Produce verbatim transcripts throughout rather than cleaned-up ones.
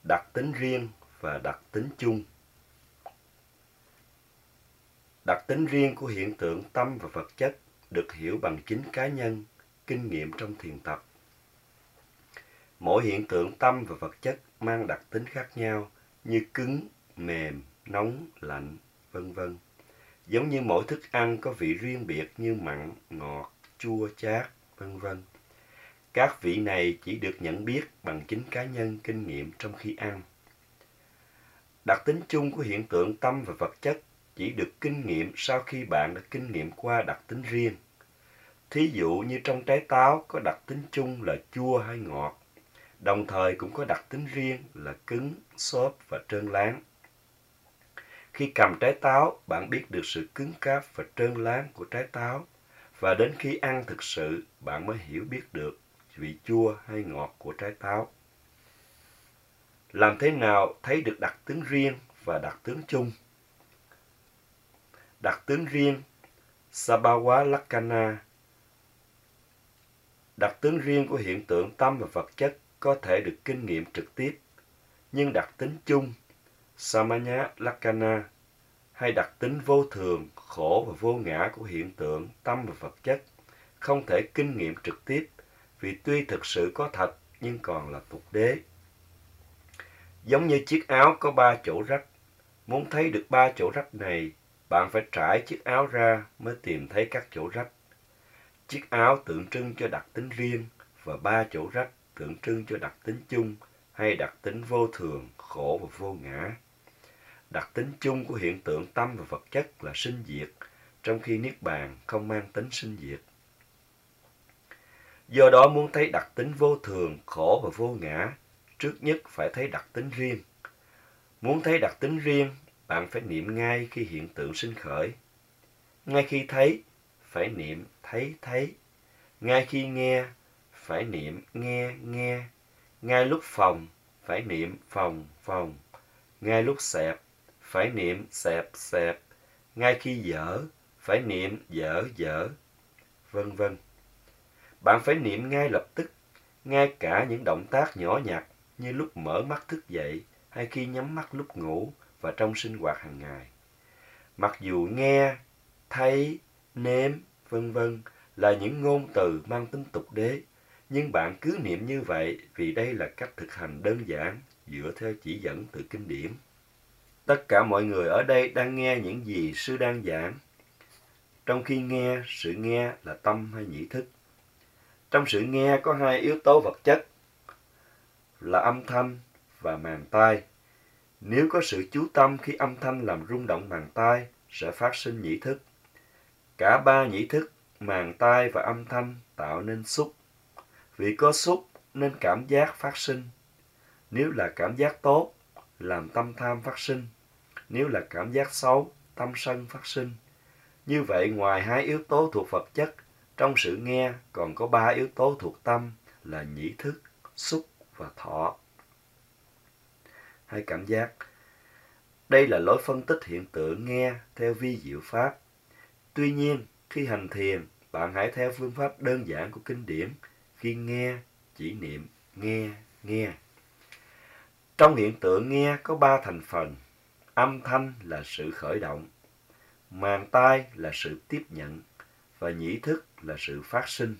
đặc tính riêng và đặc tính chung. Đặc tính riêng của hiện tượng tâm và vật chất được hiểu bằng chính cá nhân, kinh nghiệm trong thiền tập. Mỗi hiện tượng tâm và vật chất mang đặc tính khác nhau như cứng, mềm, nóng, lạnh, vân vân. Giống như mỗi thức ăn có vị riêng biệt như mặn, ngọt, chua, chát, vân vân. Các vị này chỉ được nhận biết bằng chính cá nhân kinh nghiệm trong khi ăn. Đặc tính chung của hiện tượng tâm và vật chất chỉ được kinh nghiệm sau khi bạn đã kinh nghiệm qua đặc tính riêng. Thí dụ như trong trái táo có đặc tính chung là chua hay ngọt, đồng thời cũng có đặc tính riêng là cứng, xốp và trơn láng. Khi cầm trái táo, bạn biết được sự cứng cáp và trơn láng của trái táo, và đến khi ăn thực sự, bạn mới hiểu biết được vị chua hay ngọt của trái táo. Làm thế nào thấy được đặc tính riêng và đặc tính chung? Đặc tính riêng Sabhawa Lakkhana. Đặc tính riêng của hiện tượng tâm và vật chất có thể được kinh nghiệm trực tiếp, nhưng đặc tính chung Samanya Lakkhana hay đặc tính vô thường, khổ và vô ngã của hiện tượng tâm và vật chất không thể kinh nghiệm trực tiếp, vì tuy thực sự có thật nhưng còn là tục đế. Giống như chiếc áo có ba chỗ rách, muốn thấy được ba chỗ rách này, bạn phải trải chiếc áo ra mới tìm thấy các chỗ rách. Chiếc áo tượng trưng cho đặc tính riêng và ba chỗ rách tượng trưng cho đặc tính chung hay đặc tính vô thường, khổ và vô ngã. Đặc tính chung của hiện tượng tâm và vật chất là sinh diệt, trong khi Niết Bàn không mang tính sinh diệt. Do đó muốn thấy đặc tính vô thường, khổ và vô ngã, trước nhất phải thấy đặc tính riêng. Muốn thấy đặc tính riêng, bạn phải niệm ngay khi hiện tượng sinh khởi. Ngay khi thấy, phải niệm thấy thấy. Ngay khi nghe, phải niệm nghe nghe. Ngay lúc phòng, phải niệm phòng phòng. Ngay lúc xẹp, phải niệm xẹp xẹp. Ngay khi dở, phải niệm dở dở, vân vân. Bạn phải niệm ngay lập tức, ngay cả những động tác nhỏ nhặt như lúc mở mắt thức dậy hay khi nhắm mắt lúc ngủ và trong sinh hoạt hàng ngày. Mặc dù nghe, thấy, nếm, vân vân là những ngôn từ mang tính tục đế, nhưng bạn cứ niệm như vậy vì đây là cách thực hành đơn giản dựa theo chỉ dẫn từ kinh điển. Tất cả mọi người ở đây đang nghe những gì sư đang giảng. Trong khi nghe, sự nghe là tâm hay nhĩ thức. Trong sự nghe có hai yếu tố vật chất là âm thanh và màng tai. Nếu có sự chú tâm khi âm thanh làm rung động màng tai, sẽ phát sinh nhĩ thức. Cả ba nhĩ thức, màng tai và âm thanh tạo nên xúc. Vì có xúc nên cảm giác phát sinh. Nếu là cảm giác tốt, làm tâm tham phát sinh. Nếu là cảm giác xấu, tâm sân phát sinh. Như vậy, ngoài hai yếu tố thuộc vật chất, trong sự nghe còn có ba yếu tố thuộc tâm là nhĩ thức, xúc và thọ. Hay cảm giác. Đây là lối phân tích hiện tượng nghe theo vi diệu pháp. Tuy nhiên, khi hành thiền, bạn hãy theo phương pháp đơn giản của kinh điển. Khi nghe, chỉ niệm nghe, nghe. Trong hiện tượng nghe có ba thành phần. Âm thanh là sự khởi động, màng tai là sự tiếp nhận và nhĩ thức là sự phát sinh.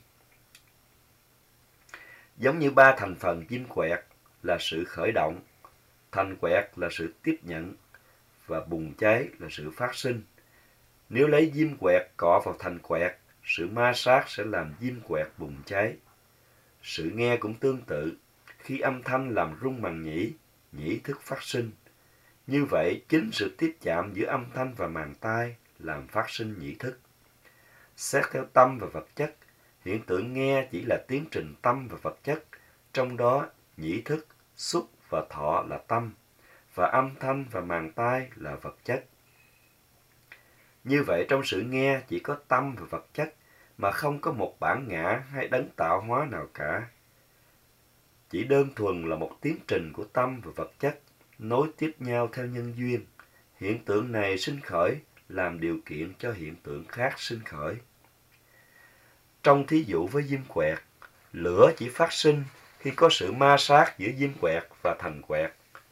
Giống như ba thành phần diêm quẹt là sự khởi động, thành quẹt là sự tiếp nhận và bùng cháy là sự phát sinh. Nếu lấy diêm quẹt cọ vào thành quẹt, sự ma sát sẽ làm diêm quẹt bùng cháy. Sự nghe cũng tương tự, khi âm thanh làm rung màng nhĩ, nhĩ thức phát sinh. Như vậy, chính sự tiếp chạm giữa âm thanh và màng tai làm phát sinh nhĩ thức. Xét theo tâm và vật chất, hiện tượng nghe chỉ là tiến trình tâm và vật chất, trong đó nhĩ thức, xúc và thọ là tâm, và âm thanh và màng tai là vật chất. Như vậy, trong sự nghe chỉ có tâm và vật chất, mà không có một bản ngã hay đấng tạo hóa nào cả. Chỉ đơn thuần là một tiến trình của tâm và vật chất, nối tiếp nhau theo nhân duyên. Hiện tượng này sinh khởi làm điều kiện cho hiện tượng khác sinh khởi. Trong thí dụ với diêm quẹt, lửa chỉ phát sinh khi có sự ma sát giữa diêm quẹt và thành quẹt.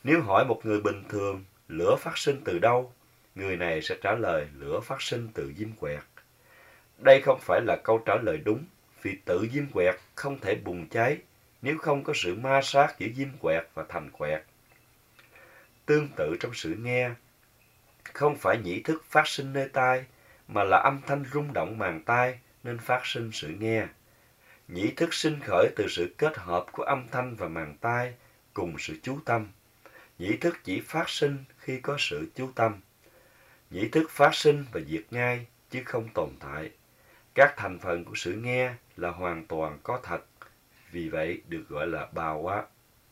Nếu hỏi một người bình thường lửa phát sinh từ đâu, người này sẽ trả lời lửa phát sinh từ diêm quẹt. Đây không phải là câu trả lời đúng, vì tự diêm quẹt không thể bùng cháy nếu không có sự ma sát giữa diêm quẹt và thành quẹt. Tương tự trong sự nghe, không phải nhĩ thức phát sinh nơi tai, mà là âm thanh rung động màng tai nên phát sinh sự nghe. Nhĩ thức sinh khởi từ sự kết hợp của âm thanh và màng tai cùng sự chú tâm. Nhĩ thức chỉ phát sinh khi có sự chú tâm. Nhĩ thức phát sinh và diệt ngay chứ không tồn tại. Các thành phần của sự nghe là hoàn toàn có thật, vì vậy được gọi là bao quát.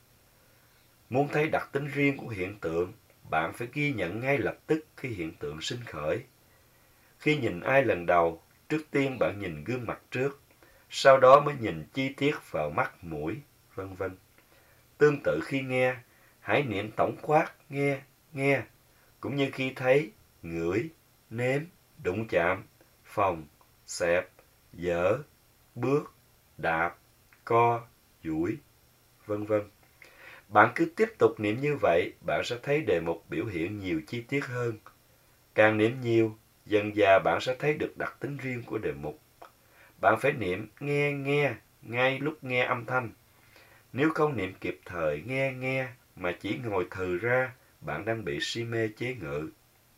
Muốn thấy đặc tính riêng của hiện tượng, bạn phải ghi nhận ngay lập tức khi hiện tượng sinh khởi. Khi nhìn ai lần đầu, trước tiên bạn nhìn gương mặt trước, sau đó mới nhìn chi tiết vào mắt, mũi, vân vân. Tương tự khi nghe, hãy niệm tổng quát nghe, nghe, cũng như khi thấy, ngửi, nếm, đụng chạm, phòng, xẹp, dở, bước, đạp, co, duỗi, vân vân. Bạn cứ tiếp tục niệm như vậy, bạn sẽ thấy đề mục biểu hiện nhiều chi tiết hơn. Càng niệm nhiều, dần dà bạn sẽ thấy được đặc tính riêng của đề mục. Bạn phải niệm nghe nghe ngay lúc nghe âm thanh. Nếu không niệm kịp thời nghe nghe mà chỉ ngồi thừ ra, bạn đang bị si mê chế ngự.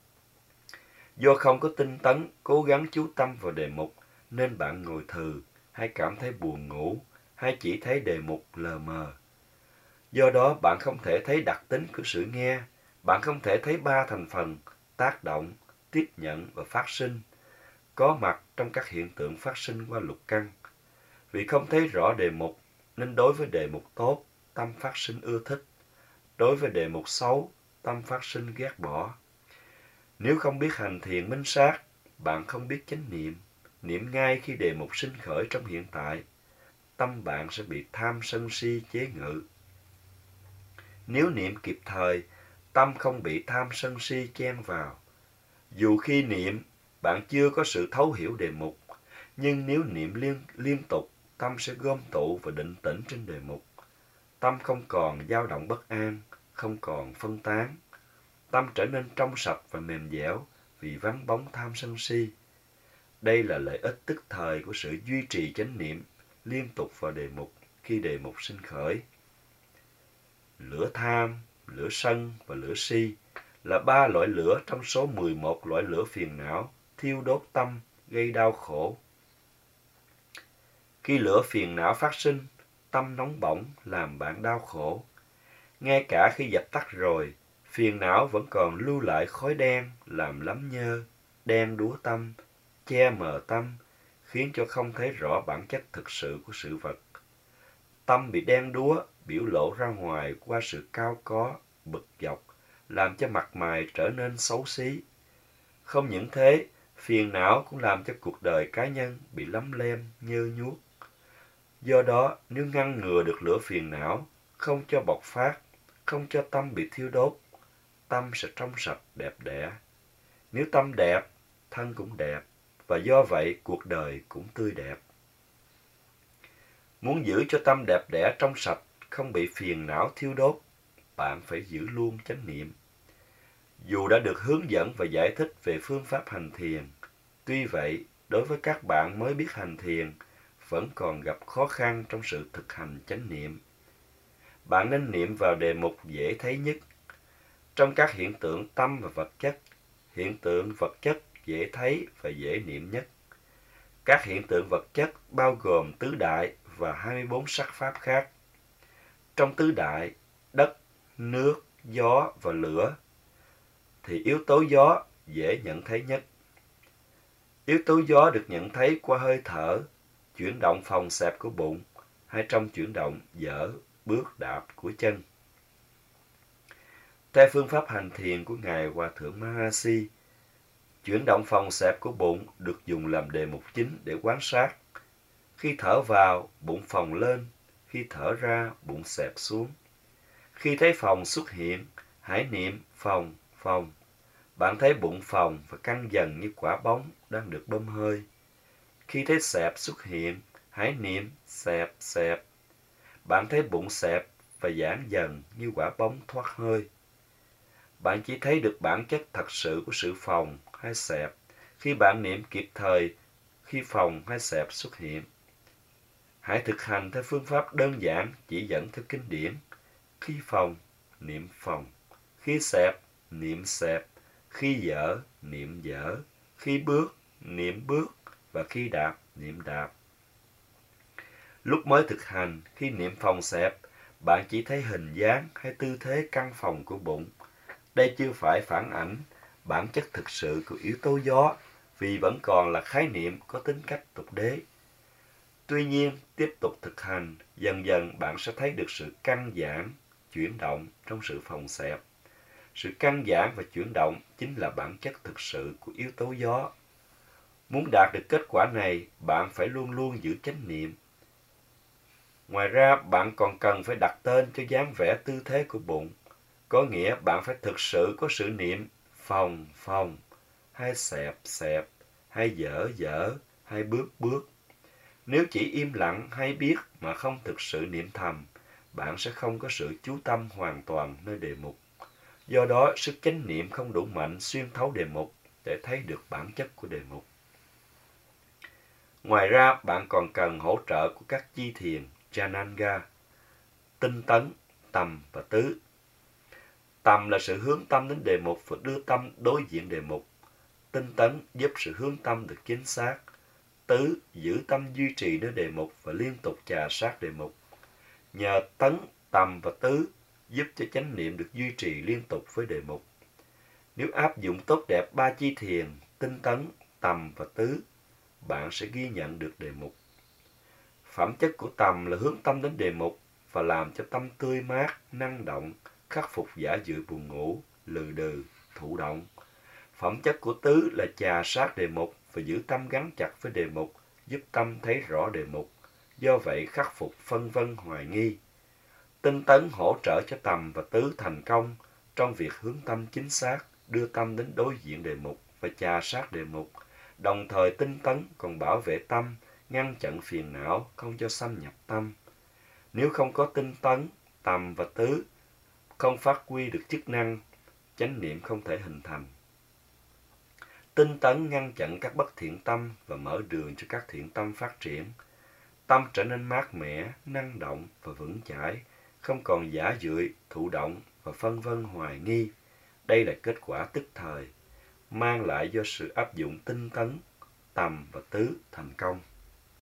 Do không có tinh tấn, cố gắng chú tâm vào đề mục, nên bạn ngồi thừ, hay cảm thấy buồn ngủ, hay chỉ thấy đề mục lờ mờ. Do đó bạn không thể thấy đặc tính của sự nghe, bạn không thể thấy ba thành phần, tác động, tiếp nhận và phát sinh, có mặt trong các hiện tượng phát sinh qua lục căn. Vì không thấy rõ đề mục, nên đối với đề mục tốt, tâm phát sinh ưa thích. Đối với đề mục xấu, tâm phát sinh ghét bỏ. Nếu không biết hành thiền minh sát, bạn không biết chánh niệm, niệm ngay khi đề mục sinh khởi trong hiện tại, tâm bạn sẽ bị tham sân si chế ngự. Nếu niệm kịp thời, tâm không bị tham sân si chen vào. Dù khi niệm, bạn chưa có sự thấu hiểu đề mục, nhưng nếu niệm liên, liên tục, tâm sẽ gom tụ và định tĩnh trên đề mục. Tâm không còn dao động bất an, không còn phân tán. Tâm trở nên trong sạch và mềm dẻo vì vắng bóng tham sân si. Đây là lợi ích tức thời của sự duy trì chánh niệm liên tục vào đề mục khi đề mục sinh khởi. Lửa tham, lửa sân và lửa si là ba loại lửa trong số mười một loại lửa phiền não thiêu đốt tâm, gây đau khổ. Khi lửa phiền não phát sinh, tâm nóng bỏng làm bạn đau khổ. Ngay cả khi dập tắt rồi, phiền não vẫn còn lưu lại khói đen làm lấm nhơ, đen đúa tâm, che mờ tâm, khiến cho không thấy rõ bản chất thực sự của sự vật. Tâm bị đen đúa, biểu lộ ra ngoài qua sự cao có, bực dọc, làm cho mặt mày trở nên xấu xí. Không những thế, phiền não cũng làm cho cuộc đời cá nhân bị lấm lem, nhơ nhuốc. Do đó, nếu ngăn ngừa được lửa phiền não, không cho bộc phát, không cho tâm bị thiêu đốt, tâm sẽ trong sạch, đẹp đẽ. Nếu tâm đẹp, thân cũng đẹp, và do vậy cuộc đời cũng tươi đẹp. Muốn giữ cho tâm đẹp đẽ trong sạch, không bị phiền não thiêu đốt, bạn phải giữ luôn chánh niệm. Dù đã được hướng dẫn và giải thích về phương pháp hành thiền, tuy vậy, đối với các bạn mới biết hành thiền, vẫn còn gặp khó khăn trong sự thực hành chánh niệm. Bạn nên niệm vào đề mục dễ thấy nhất. Trong các hiện tượng tâm và vật chất, hiện tượng vật chất dễ thấy và dễ niệm nhất. Các hiện tượng vật chất bao gồm tứ đại và hai mươi bốn sắc pháp khác. Trong tứ đại, đất, nước, gió và lửa, thì yếu tố gió dễ nhận thấy nhất. Yếu tố gió được nhận thấy qua hơi thở, chuyển động phòng xẹp của bụng, hay trong chuyển động dở, bước đạp của chân. Theo phương pháp hành thiền của Ngài Hòa Thượng Mahasi, chuyển động phòng xẹp của bụng được dùng làm đề mục chính để quan sát. Khi thở vào, bụng phồng lên, khi thở ra, bụng xẹp xuống. Khi thấy phồng xuất hiện, hãy niệm phồng, phồng. Bạn thấy bụng phồng và căng dần như quả bóng đang được bơm hơi. Khi thấy xẹp xuất hiện, hãy niệm xẹp, xẹp. Bạn thấy bụng xẹp và giãn dần như quả bóng thoát hơi. Bạn chỉ thấy được bản chất thật sự của sự phồng hay xẹp khi bạn niệm kịp thời khi phồng hay xẹp xuất hiện. Hãy thực hành theo phương pháp đơn giản chỉ dẫn theo kinh điển. Khi phồng, niệm phồng. Khi xẹp, niệm xẹp. Khi dở, niệm dở. Khi bước, niệm bước. Và khi đạp, niệm đạp. Lúc mới thực hành, khi niệm phồng xẹp, bạn chỉ thấy hình dáng hay tư thế căng phồng của bụng. Đây chưa phải phản ảnh bản chất thực sự của yếu tố gió, vì vẫn còn là khái niệm có tính cách tục đế. Tuy nhiên, tiếp tục thực hành, dần dần bạn sẽ thấy được sự căng giãn, chuyển động trong sự phồng xẹp. Sự căng giãn và chuyển động chính là bản chất thực sự của yếu tố gió. Muốn đạt được kết quả này, bạn phải luôn luôn giữ chánh niệm. Ngoài ra, bạn còn cần phải đặt tên cho dáng vẻ tư thế của bụng. Có nghĩa bạn phải thực sự có sự niệm phồng phồng, hay xẹp xẹp, hay dở dở, hay bước bước. Nếu chỉ im lặng hay biết mà không thực sự niệm thầm, bạn sẽ không có sự chú tâm hoàn toàn nơi đề mục. Do đó, sức chánh niệm không đủ mạnh xuyên thấu đề mục để thấy được bản chất của đề mục. Ngoài ra, bạn còn cần hỗ trợ của các chi thiền Jananga, tinh tấn, tầm và tứ. Tầm là sự hướng tâm đến đề mục và đưa tâm đối diện đề mục. Tinh tấn giúp sự hướng tâm được chính xác. Tứ giữ tâm duy trì nơi đề mục và liên tục chà sát đề mục. Nhờ tấn, tầm và tứ giúp cho chánh niệm được duy trì liên tục với đề mục. Nếu áp dụng tốt đẹp ba chi thiền, tinh tấn, tầm và tứ, bạn sẽ ghi nhận được đề mục. Phẩm chất của tầm là hướng tâm đến đề mục và làm cho tâm tươi mát, năng động, khắc phục giả dự buồn ngủ, lừ đừ, thụ động. Phẩm chất của tứ là chà sát đề mục và giữ tâm gắn chặt với đề mục, giúp tâm thấy rõ đề mục, do vậy khắc phục phân vân hoài nghi. Tinh tấn hỗ trợ cho tầm và tứ thành công trong việc hướng tâm chính xác, đưa tâm đến đối diện đề mục và chà sát đề mục. Đồng thời tinh tấn còn bảo vệ tâm, ngăn chặn phiền não, không cho xâm nhập tâm. Nếu không có tinh tấn, tầm và tứ, không phát huy được chức năng, chánh niệm không thể hình thành. Tinh tấn ngăn chặn các bất thiện tâm và mở đường cho các thiện tâm phát triển. Tâm trở nên mát mẻ, năng động và vững chãi, không còn giả dưỡi, thụ động và phân vân hoài nghi. Đây là kết quả tức thời, mang lại do sự áp dụng tinh tấn, tầm và tứ thành công.